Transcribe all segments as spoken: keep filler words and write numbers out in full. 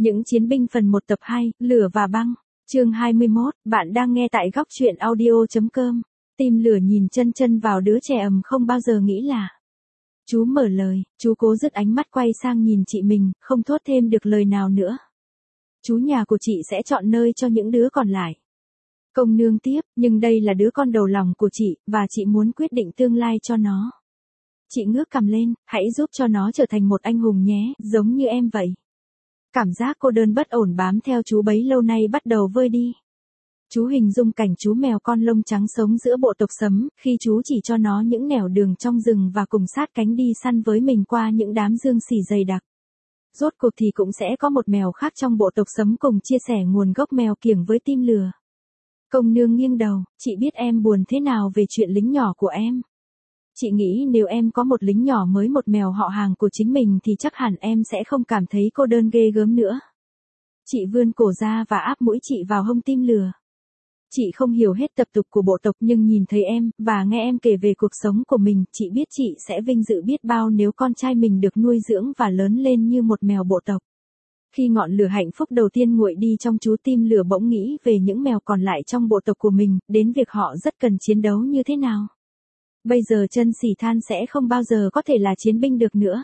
Những chiến binh phần một tập hai, Lửa và băng. Chương hai mươi mốt, bạn đang nghe tại góc truyện audio chấm com. Tim Lửa nhìn chân chân vào đứa trẻ ầm không bao giờ nghĩ là. Chú mở lời, chú cố dứt ánh mắt quay sang nhìn chị mình, không thốt thêm được lời nào nữa. Chú nhà của chị sẽ chọn nơi cho những đứa còn lại. Công nương tiếp, nhưng đây là đứa con đầu lòng của chị, và chị muốn quyết định tương lai cho nó. Chị ngước cằm lên, hãy giúp cho nó trở thành một anh hùng nhé, giống như em vậy. Cảm giác cô đơn bất ổn bám theo chú bấy lâu nay bắt đầu vơi đi. Chú hình dung cảnh chú mèo con lông trắng sống giữa bộ tộc sấm, khi chú chỉ cho nó những nẻo đường trong rừng và cùng sát cánh đi săn với mình qua những đám dương xỉ dày đặc. Rốt cuộc thì cũng sẽ có một mèo khác trong bộ tộc sấm cùng chia sẻ nguồn gốc mèo kiểng với Tim Lửa. Công nương nghiêng đầu, chị biết em buồn thế nào về chuyện lính nhỏ của em. Chị nghĩ nếu em có một lính nhỏ mới một mèo họ hàng của chính mình thì chắc hẳn em sẽ không cảm thấy cô đơn ghê gớm nữa. Chị vươn cổ ra và áp mũi chị vào hông Tim Lửa. Chị không hiểu hết tập tục của bộ tộc nhưng nhìn thấy em, và nghe em kể về cuộc sống của mình, chị biết chị sẽ vinh dự biết bao nếu con trai mình được nuôi dưỡng và lớn lên như một mèo bộ tộc. Khi ngọn lửa hạnh phúc đầu tiên nguội đi trong chú Tim Lửa bỗng nghĩ về những mèo còn lại trong bộ tộc của mình, đến việc họ rất cần chiến đấu như thế nào. Bây giờ chân xỉ than sẽ không bao giờ có thể là chiến binh được nữa.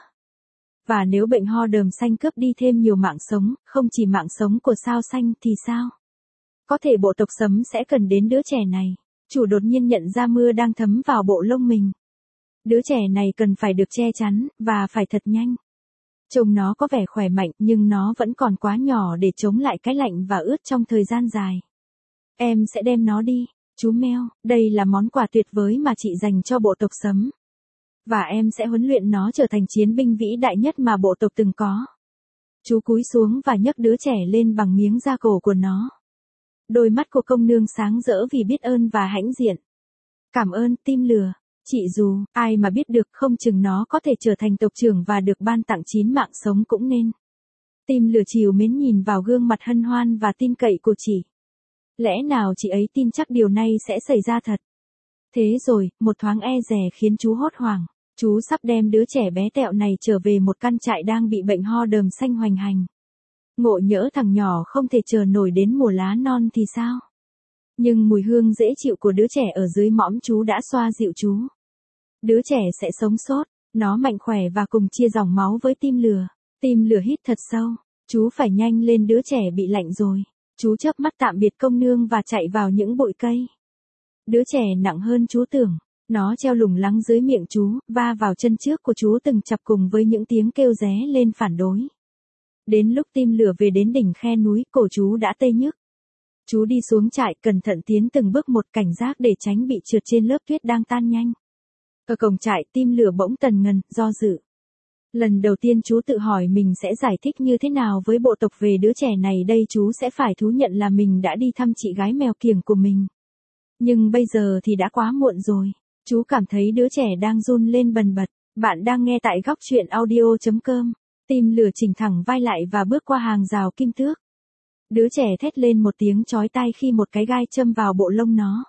Và nếu bệnh ho đờm xanh cướp đi thêm nhiều mạng sống, không chỉ mạng sống của sao xanh thì sao? Có thể bộ tộc sấm sẽ cần đến đứa trẻ này. Chủ đột nhiên nhận ra mưa đang thấm vào bộ lông mình. Đứa trẻ này cần phải được che chắn, và phải thật nhanh. Trông nó có vẻ khỏe mạnh nhưng nó vẫn còn quá nhỏ để chống lại cái lạnh và ướt trong thời gian dài. Em sẽ đem nó đi. Chú mèo, đây là món quà tuyệt vời mà chị dành cho bộ tộc sấm. Và em sẽ huấn luyện nó trở thành chiến binh vĩ đại nhất mà bộ tộc từng có. Chú cúi xuống và nhấc đứa trẻ lên bằng miếng da cổ của nó. Đôi mắt của công nương sáng rỡ vì biết ơn và hãnh diện. Cảm ơn Tim Lửa. Chị dù, ai mà biết được không chừng nó có thể trở thành tộc trưởng và được ban tặng chín mạng sống cũng nên. Tim Lửa trìu mến nhìn vào gương mặt hân hoan và tin cậy của chị. Lẽ nào chị ấy tin chắc điều này sẽ xảy ra thật? Thế rồi, một thoáng e dè khiến chú hốt hoảng. Chú sắp đem đứa trẻ bé tẹo này trở về một căn trại đang bị bệnh ho đờm xanh hoành hành. Ngộ nhỡ thằng nhỏ không thể chờ nổi đến mùa lá non thì sao? Nhưng mùi hương dễ chịu của đứa trẻ ở dưới mõm chú đã xoa dịu chú. Đứa trẻ sẽ sống sót, nó mạnh khỏe và cùng chia dòng máu với Tim Lửa. Tim Lửa hít thật sâu, chú phải nhanh lên đứa trẻ bị lạnh rồi. Chú chớp mắt tạm biệt công nương và chạy vào những bụi cây. Đứa trẻ nặng hơn chú tưởng. Nó treo lủng lẳng dưới miệng chú, va vào chân trước của chú từng chập cùng với những tiếng kêu ré lên phản đối. Đến lúc Tim Lửa về đến đỉnh khe núi, cổ chú đã tê nhức. Chú đi xuống trại, cẩn thận tiến từng bước một, cảnh giác để tránh bị trượt trên lớp tuyết đang tan nhanh. Ở cổng trại, Tim Lửa bỗng tần ngần, do dự. Lần đầu tiên chú tự hỏi mình sẽ giải thích như thế nào với bộ tộc về đứa trẻ này đây. Chú sẽ phải thú nhận là mình đã đi thăm chị gái mèo kiểng của mình. Nhưng bây giờ thì đã quá muộn rồi. Chú cảm thấy đứa trẻ đang run lên bần bật. Bạn đang nghe tại góc truyện audio chấm com. Tim Lửa chỉnh thẳng vai lại và bước qua hàng rào kim tước. Đứa trẻ thét lên một tiếng chói tai khi một cái gai châm vào bộ lông nó.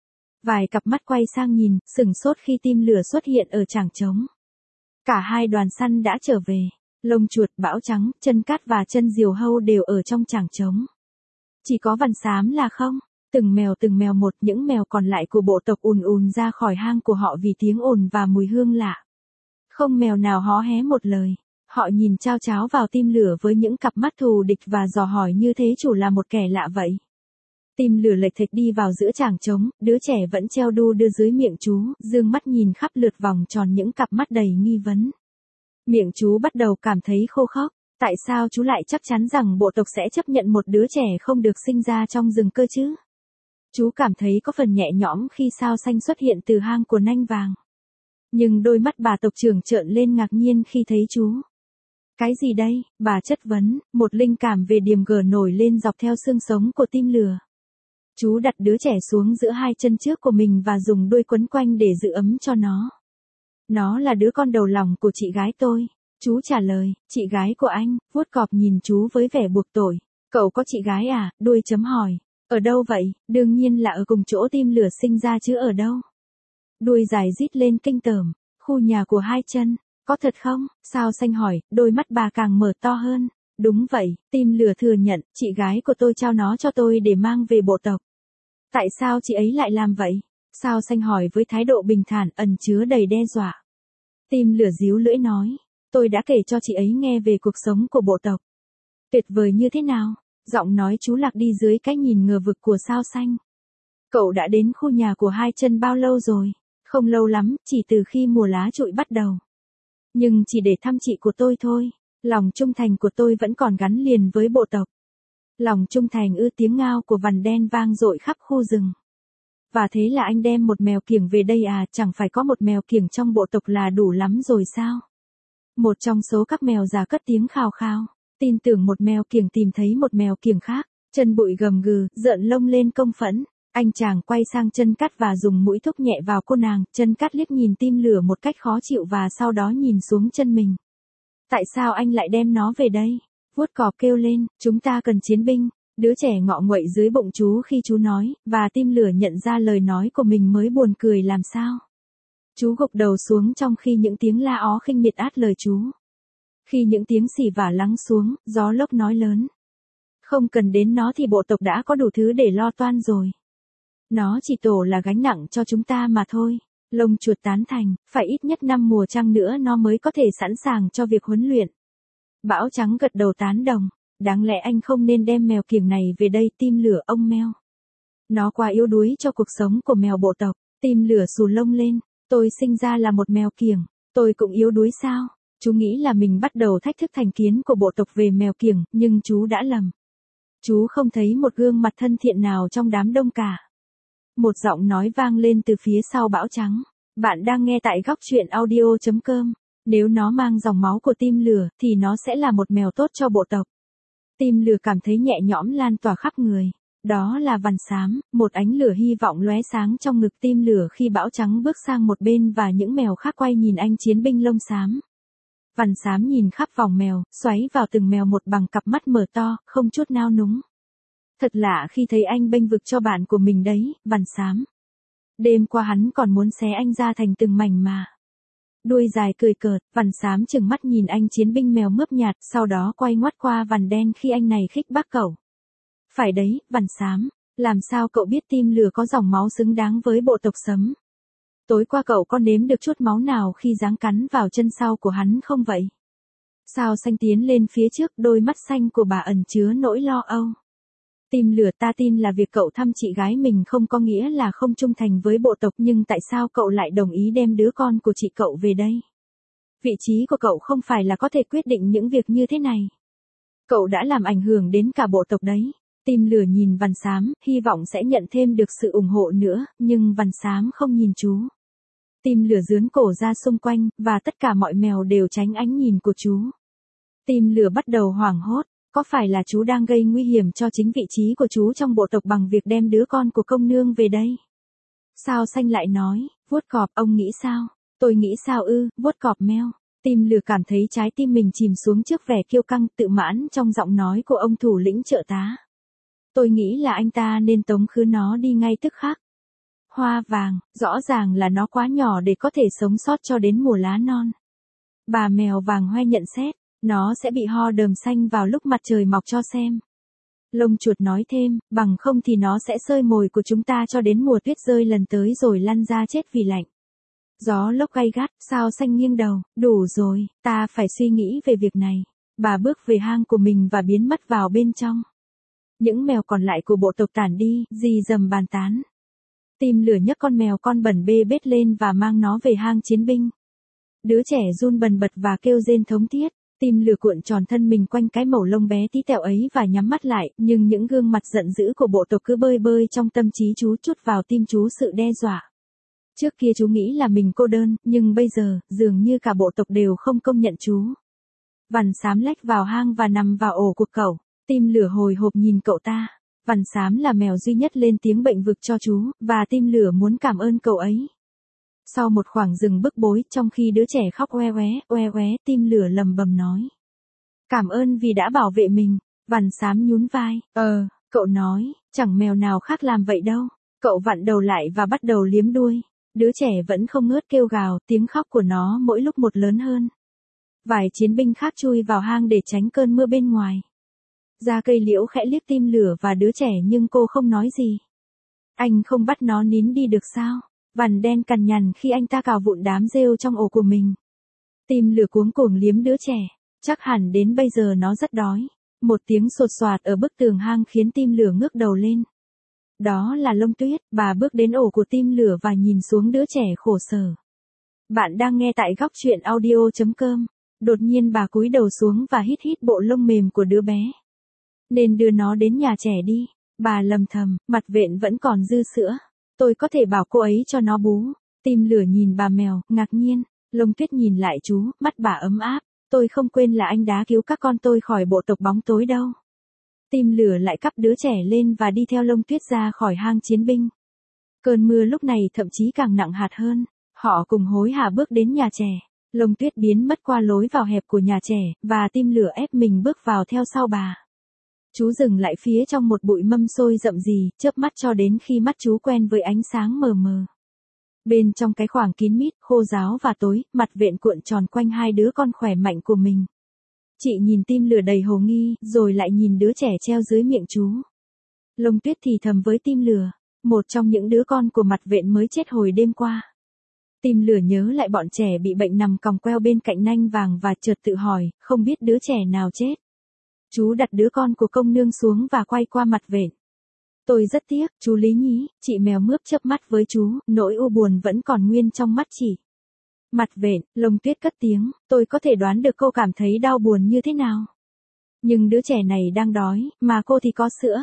Vài cặp mắt quay sang nhìn, sửng sốt khi Tim Lửa xuất hiện ở chảng trống. Cả hai đoàn săn đã trở về. Lông chuột, bão trắng, chân cát và chân diều hâu đều ở trong chảng trống. Chỉ có vằn xám là không. Từng mèo từng mèo một, những mèo còn lại của bộ tộc ùn ùn ra khỏi hang của họ vì tiếng ồn và mùi hương lạ. Không mèo nào hó hé một lời. Họ nhìn chao cháo vào Tim Lửa với những cặp mắt thù địch và dò hỏi như thế chủ là một kẻ lạ vậy. Tim Lửa lệch thệch đi vào giữa chảng trống, đứa trẻ vẫn treo đu đưa dưới miệng chú, dương mắt nhìn khắp lượt vòng tròn những cặp mắt đầy nghi vấn. Miệng chú bắt đầu cảm thấy khô khốc. Tại sao chú lại chắc chắn rằng bộ tộc sẽ chấp nhận một đứa trẻ không được sinh ra trong rừng cơ chứ? Chú cảm thấy có phần nhẹ nhõm khi sao xanh xuất hiện từ hang của nanh vàng. Nhưng đôi mắt bà tộc trưởng trợn lên ngạc nhiên khi thấy chú. Cái gì đây? Bà chất vấn, một linh cảm về điềm gở nổi lên dọc theo xương sống của Tim Lửa. Chú đặt đứa trẻ xuống giữa hai chân trước của mình và dùng đuôi quấn quanh để giữ ấm cho nó. Nó là đứa con đầu lòng của chị gái tôi. Chú trả lời, chị gái của anh, vuốt cọp nhìn chú với vẻ buộc tội. Cậu có chị gái à? Đuôi chấm hỏi. Ở đâu vậy? Đương nhiên là ở cùng chỗ Tim Lửa sinh ra chứ ở đâu. Đuôi dài rít lên kinh tởm. Khu nhà của hai chân. Có thật không? Sao xanh hỏi, đôi mắt bà càng mở to hơn. Đúng vậy, tim lửa thừa nhận, chị gái của tôi trao nó cho tôi để mang về bộ tộc. Tại sao chị ấy lại làm vậy? Sao Xanh hỏi với thái độ bình thản ẩn chứa đầy đe dọa. Tim lửa díu lưỡi nói, tôi đã kể cho chị ấy nghe về cuộc sống của bộ tộc. Tuyệt vời như thế nào? Giọng nói chú lạc đi dưới cái nhìn ngờ vực của Sao Xanh. Cậu đã đến khu nhà của hai chân bao lâu rồi? Không lâu lắm, chỉ từ khi mùa lá trụi bắt đầu. Nhưng chỉ để thăm chị của tôi thôi, lòng trung thành của tôi vẫn còn gắn liền với bộ tộc. Lòng trung thành ư, tiếng ngao của vằn đen vang dội khắp khu rừng. Và thế là anh đem một mèo kiểng về đây à, chẳng phải có một mèo kiểng trong bộ tộc là đủ lắm rồi sao? Một trong số các mèo già cất tiếng khào khao, tin tưởng một mèo kiểng tìm thấy một mèo kiểng khác, chân bụi gầm gừ, rợn lông lên công phẫn. Anh chàng quay sang Chân Cắt và dùng mũi thúc nhẹ vào cô nàng, Chân Cắt liếc nhìn Tim lửa một cách khó chịu và sau đó nhìn xuống chân mình. Tại sao anh lại đem nó về đây? Vuốt cọp kêu lên, chúng ta cần chiến binh. Đứa trẻ ngọ nguậy dưới bụng chú khi chú nói, và Tim lửa nhận ra lời nói của mình mới buồn cười làm sao. Chú gục đầu xuống trong khi những tiếng la ó khinh miệt át lời chú. Khi những tiếng xì vả lắng xuống, gió lốc nói lớn. Không cần đến nó thì bộ tộc đã có đủ thứ để lo toan rồi. Nó chỉ tổ là gánh nặng cho chúng ta mà thôi. Lông chuột tán thành, phải ít nhất năm mùa trăng nữa nó mới có thể sẵn sàng cho việc huấn luyện. Bão trắng gật đầu tán đồng. Đáng lẽ anh không nên đem mèo kiểng này về đây. Tim lửa ông meo. Nó quá yếu đuối cho cuộc sống của mèo bộ tộc. Tim lửa xù lông lên. Tôi sinh ra là một mèo kiểng. Tôi cũng yếu đuối sao? Chú nghĩ là mình bắt đầu thách thức thành kiến của bộ tộc về mèo kiểng, nhưng chú đã lầm. Chú không thấy một gương mặt thân thiện nào trong đám đông cả. Một giọng nói vang lên từ phía sau bão trắng. Bạn đang nghe tại góc truyện audio chấm com. Nếu nó mang dòng máu của Tim lửa, thì nó sẽ là một mèo tốt cho bộ tộc. Tim lửa cảm thấy nhẹ nhõm lan tỏa khắp người. Đó là vằn xám, một ánh lửa hy vọng lóe sáng trong ngực Tim lửa khi bão trắng bước sang một bên và những mèo khác quay nhìn anh chiến binh lông xám. Vằn xám nhìn khắp vòng mèo, xoáy vào từng mèo một bằng cặp mắt mở to, không chút nao núng. Thật lạ khi thấy anh bênh vực cho bạn của mình đấy, vằn xám. Đêm qua hắn còn muốn xé anh ra thành từng mảnh mà. Đuôi dài cười cợt, vằn xám chừng mắt nhìn anh chiến binh mèo mướp nhạt, sau đó quay ngoắt qua vằn đen khi anh này khích bác cậu. Phải đấy, vằn xám, làm sao cậu biết Tim lửa có dòng máu xứng đáng với bộ tộc Sấm? Tối qua cậu có nếm được chút máu nào khi giáng cắn vào chân sau của hắn không vậy? Sao Xanh tiến lên phía trước, đôi mắt xanh của bà ẩn chứa nỗi lo âu. Tim lửa, ta tin là việc cậu thăm chị gái mình không có nghĩa là không trung thành với bộ tộc, nhưng tại sao cậu lại đồng ý đem đứa con của chị cậu về đây? Vị trí của cậu không phải là có thể quyết định những việc như thế này. Cậu đã làm ảnh hưởng đến cả bộ tộc đấy. Tim lửa nhìn vằn xám, hy vọng sẽ nhận thêm được sự ủng hộ nữa, nhưng vằn xám không nhìn chú. Tim lửa dướn cổ ra xung quanh, và tất cả mọi mèo đều tránh ánh nhìn của chú. Tim lửa bắt đầu hoảng hốt, có phải là chú đang gây nguy hiểm cho chính vị trí của chú trong bộ tộc bằng việc đem đứa con của công nương về đây? Sao Xanh lại nói, vuốt cọp, ông nghĩ sao? Tôi nghĩ sao ư, vuốt cọp meo. Tim lửa cảm thấy trái tim mình chìm xuống trước vẻ kiêu căng tự mãn trong giọng nói của ông thủ lĩnh trợ tá. Tôi nghĩ là anh ta nên tống khứ nó đi ngay tức khắc. Hoa vàng, rõ ràng là nó quá nhỏ để có thể sống sót cho đến mùa lá non. Bà mèo vàng hoe nhận xét, nó sẽ bị ho đờm xanh vào lúc mặt trời mọc cho xem. Lông chuột nói thêm, bằng không thì nó sẽ xơi mồi của chúng ta cho đến mùa tuyết rơi lần tới rồi lăn ra chết vì lạnh. Gió lốc gay gắt, Sao Xanh nghiêng đầu, đủ rồi, ta phải suy nghĩ về việc này. Bà bước về hang của mình và biến mất vào bên trong. Những mèo còn lại của bộ tộc tản đi, rì rầm bàn tán. Tim lửa nhấc con mèo con bẩn bê bết lên và mang nó về hang chiến binh. Đứa trẻ run bần bật và kêu rên thống thiết. Tim lửa cuộn tròn thân mình quanh cái mẩu lông bé tí tẹo ấy và nhắm mắt lại, nhưng những gương mặt giận dữ của bộ tộc cứ bơi bơi trong tâm trí chú, trút vào tim chú sự đe dọa. Trước kia chú nghĩ là mình cô đơn, nhưng bây giờ, dường như cả bộ tộc đều không công nhận chú. Vằn xám lách vào hang và nằm vào ổ của cậu. Tim lửa hồi hộp nhìn cậu ta. Vằn xám là mèo duy nhất lên tiếng bênh vực cho chú, và tim lửa muốn cảm ơn cậu ấy. Sau một khoảng dừng bức bối, trong khi đứa trẻ khóc oe oé, oe oé, tim lửa lầm bầm nói. Cảm ơn vì đã bảo vệ mình. Vằn xám nhún vai, ờ, cậu nói, chẳng mèo nào khác làm vậy đâu. Cậu vặn đầu lại và bắt đầu liếm đuôi. Đứa trẻ vẫn không ngớt kêu gào, tiếng khóc của nó mỗi lúc một lớn hơn. Vài chiến binh khác chui vào hang để tránh cơn mưa bên ngoài. Gia Cây Liễu khẽ liếc Tim Lửa và đứa trẻ nhưng cô không nói gì. Anh không bắt nó nín đi được sao? Vằn đen cằn nhằn khi anh ta cào vụn đám rêu trong ổ của mình. Tim Lửa cuống cuồng liếm đứa trẻ. Chắc hẳn đến bây giờ nó rất đói. Một tiếng sột soạt ở bức tường hang khiến Tim Lửa ngước đầu lên. Đó là Lông Tuyết. Bà bước đến ổ của Tim Lửa và nhìn xuống đứa trẻ khổ sở. Bạn đang nghe tại góc truyện audio chấm com. Đột nhiên bà cúi đầu xuống và hít hít bộ lông mềm của đứa bé. Nên đưa nó đến nhà trẻ đi. Bà lầm thầm, Mặt Vện vẫn còn dư sữa. Tôi có thể bảo cô ấy cho nó bú. Tim Lửa nhìn bà mèo, ngạc nhiên. Lông Tuyết nhìn lại chú, mắt bà ấm áp. Tôi không quên là anh đã cứu các con tôi khỏi bộ tộc bóng tối đâu. Tim Lửa lại cắp đứa trẻ lên và đi theo Lông Tuyết ra khỏi hang chiến binh. Cơn mưa lúc này thậm chí càng nặng hạt hơn. Họ cùng hối hả bước đến nhà trẻ. Lông Tuyết biến mất qua lối vào hẹp của nhà trẻ, và Tim Lửa ép mình bước vào theo sau bà. Chú dừng lại phía trong một bụi mâm xôi rậm rì, chớp mắt cho đến khi mắt chú quen với ánh sáng mờ mờ. Bên trong cái khoảng kín mít, khô ráo và tối, Mặt Vện cuộn tròn quanh hai đứa con khỏe mạnh của mình. Chị nhìn Tim Lửa đầy hồ nghi, rồi lại nhìn đứa trẻ treo dưới miệng chú. Lông Tuyết thì thầm với Tim Lửa, một trong những đứa con của Mặt Vện mới chết hồi đêm qua. Tim Lửa nhớ lại bọn trẻ bị bệnh nằm còng queo bên cạnh nanh vàng và chợt tự hỏi, không biết đứa trẻ nào chết. Chú đặt đứa con của công nương xuống và quay qua Mặt Vện. Tôi rất tiếc, chú Lý nhí, chị mèo mướp chớp mắt với chú, nỗi u buồn vẫn còn nguyên trong mắt chị. Mặt Vện, Lông Tuyết cất tiếng, tôi có thể đoán được cô cảm thấy đau buồn như thế nào. Nhưng đứa trẻ này đang đói, mà cô thì có sữa.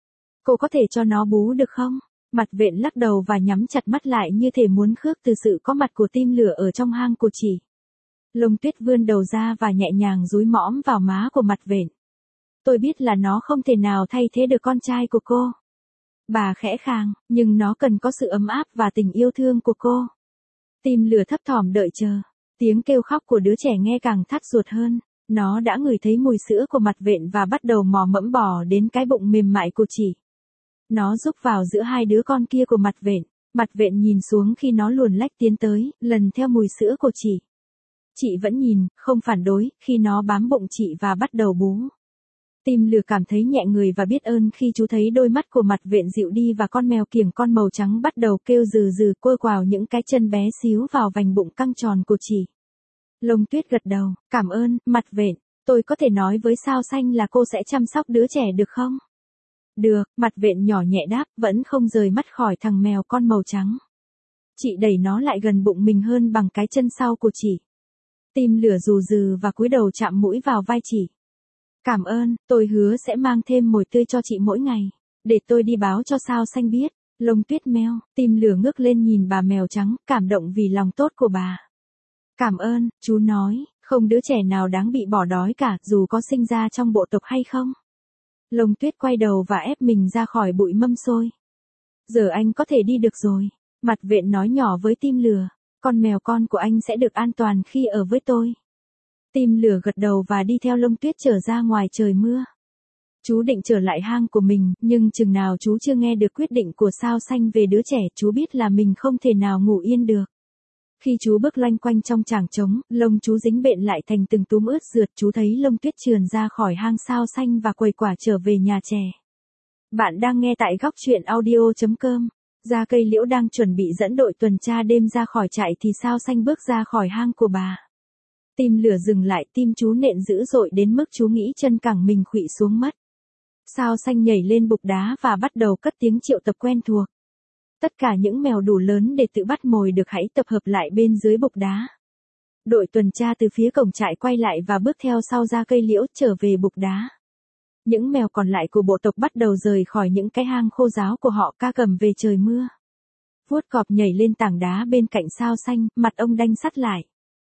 Cô có thể cho nó bú được không? Mặt Vện lắc đầu và nhắm chặt mắt lại như thể muốn khước từ sự có mặt của Tim Lửa ở trong hang của chị. Lông Tuyết vươn đầu ra và nhẹ nhàng dúi mõm vào má của Mặt Vện. Tôi biết là nó không thể nào thay thế được con trai của cô. Bà khẽ khàng, nhưng nó cần có sự ấm áp và tình yêu thương của cô. Tim Lửa thấp thỏm đợi chờ. Tiếng kêu khóc của đứa trẻ nghe càng thắt ruột hơn. Nó đã ngửi thấy mùi sữa của Mặt Vện và bắt đầu mò mẫm bò đến cái bụng mềm mại của chị. Nó rúc vào giữa hai đứa con kia của Mặt Vện. Mặt Vện nhìn xuống khi nó luồn lách tiến tới, lần theo mùi sữa của chị. Chị vẫn nhìn, không phản đối, khi nó bám bụng chị và bắt đầu bú. Tim Lửa cảm thấy nhẹ người và biết ơn khi chú thấy đôi mắt của Mặt Vện dịu đi và con mèo kiểng con màu trắng bắt đầu kêu rừ rừ côi quào những cái chân bé xíu vào vành bụng căng tròn của chị. Lông Tuyết gật đầu, cảm ơn, Mặt Vện, tôi có thể nói với Sao Xanh là cô sẽ chăm sóc đứa trẻ được không? Được, Mặt Vện nhỏ nhẹ đáp, vẫn không rời mắt khỏi thằng mèo con màu trắng. Chị đẩy nó lại gần bụng mình hơn bằng cái chân sau của chị. Tim Lửa rù rừ và cúi đầu chạm mũi vào vai chị. Cảm ơn, tôi hứa sẽ mang thêm mồi tươi cho chị mỗi ngày. Để tôi đi báo cho Sao Xanh biết. Lông Tuyết meo, Tim Lửa ngước lên nhìn bà mèo trắng, cảm động vì lòng tốt của bà. Cảm ơn, chú nói, không đứa trẻ nào đáng bị bỏ đói cả, dù có sinh ra trong bộ tộc hay không. Lông Tuyết quay đầu và ép mình ra khỏi bụi mâm xôi. Giờ anh có thể đi được rồi. Mặt Vện nói nhỏ với Tim Lửa. Con mèo con của anh sẽ được an toàn khi ở với tôi. Tim Lửa gật đầu và đi theo Lông Tuyết trở ra ngoài trời mưa. Chú định trở lại hang của mình, nhưng chừng nào chú chưa nghe được quyết định của Sao Xanh về đứa trẻ, chú biết là mình không thể nào ngủ yên được. Khi chú bước loanh quanh trong tràng trống, lông chú dính bện lại thành từng túm ướt rượt, chú thấy Lông Tuyết trườn ra khỏi hang Sao Xanh và quầy quả trở về nhà trẻ. Bạn đang nghe tại góc truyện audio chấm com. Gia Cây Liễu đang chuẩn bị dẫn đội tuần tra đêm ra khỏi trại thì Sao Xanh bước ra khỏi hang của bà. Tim Lửa dừng lại, tim chú nện dữ dội đến mức chú nghĩ chân cẳng mình khuỵu xuống mất. Sao Xanh nhảy lên bục đá và bắt đầu cất tiếng triệu tập quen thuộc. Tất cả những mèo đủ lớn để tự bắt mồi được hãy tập hợp lại bên dưới bục đá. Đội tuần tra từ phía cổng trại quay lại và bước theo sau Gia Cây Liễu trở về bục đá. Những mèo còn lại của bộ tộc bắt đầu rời khỏi những cái hang khô ráo của họ ca cầm về trời mưa. Vuốt cọp nhảy lên tảng đá bên cạnh Sao Xanh, mặt ông đanh sắt lại.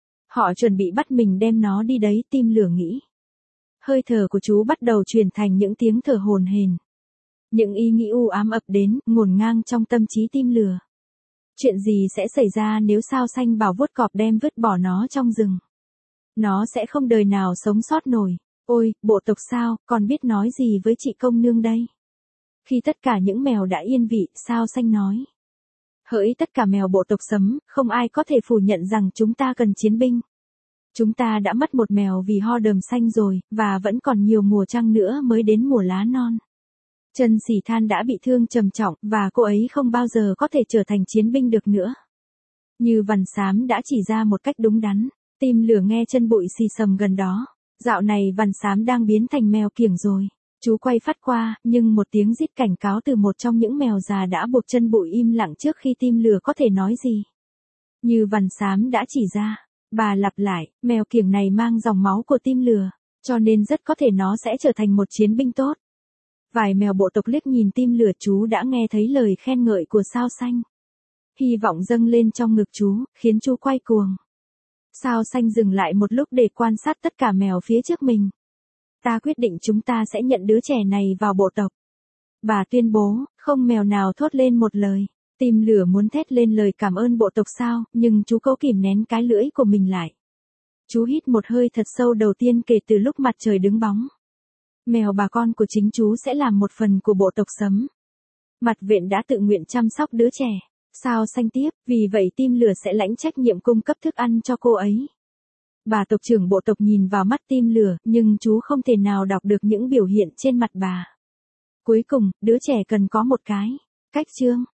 Họ chuẩn bị bắt mình đem nó đi đấy, Tim Lửa nghĩ. Hơi thở của chú bắt đầu chuyển thành những tiếng thở hổn hển. Những ý nghĩ u ám ập đến, ngổn ngang trong tâm trí Tim Lửa. Chuyện gì sẽ xảy ra nếu Sao Xanh bảo vuốt cọp đem vứt bỏ nó trong rừng? Nó sẽ không đời nào sống sót nổi. Ôi, bộ tộc Sao, còn biết nói gì với chị công nương đây? Khi tất cả những mèo đã yên vị, Sao Xanh nói. Hỡi tất cả mèo bộ tộc Sấm, không ai có thể phủ nhận rằng chúng ta cần chiến binh. Chúng ta đã mất một mèo vì ho đờm xanh rồi, và vẫn còn nhiều mùa trăng nữa mới đến mùa lá non. Chân Sỉ Than đã bị thương trầm trọng, và cô ấy không bao giờ có thể trở thành chiến binh được nữa. Như Vằn Xám đã chỉ ra một cách đúng đắn, Tim Lửa nghe chân bụi xì xầm gần đó. Dạo này Vằn Xám đang biến thành mèo kiểng rồi. Chú quay phát qua, nhưng một tiếng rít cảnh cáo từ một trong những mèo già đã buộc chân bụi im lặng trước khi Tim Lửa có thể nói gì. Như Vằn Xám đã chỉ ra, bà lặp lại, mèo kiểng này mang dòng máu của Tim Lửa, cho nên rất có thể nó sẽ trở thành một chiến binh tốt. Vài mèo bộ tộc liếc nhìn Tim Lửa, chú đã nghe thấy lời khen ngợi của Sao Xanh. Hy vọng dâng lên trong ngực chú, khiến chú quay cuồng. Sao Xanh dừng lại một lúc để quan sát tất cả mèo phía trước mình. Ta quyết định chúng ta sẽ nhận đứa trẻ này vào bộ tộc. Bà tuyên bố, không mèo nào thốt lên một lời. Tim Lửa muốn thét lên lời cảm ơn bộ tộc sao, nhưng chú cố kìm nén cái lưỡi của mình lại. Chú hít một hơi thật sâu đầu tiên kể từ lúc mặt trời đứng bóng. Mèo bà con của chính chú sẽ làm một phần của bộ tộc Sấm. Mặt Vện đã tự nguyện chăm sóc đứa trẻ. Sao Xanh tiếp, vì vậy Tim Lửa sẽ lãnh trách nhiệm cung cấp thức ăn cho cô ấy. Bà tộc trưởng bộ tộc nhìn vào mắt Tim Lửa, nhưng chú không thể nào đọc được những biểu hiện trên mặt bà. Cuối cùng, đứa trẻ cần có một cái cách chương.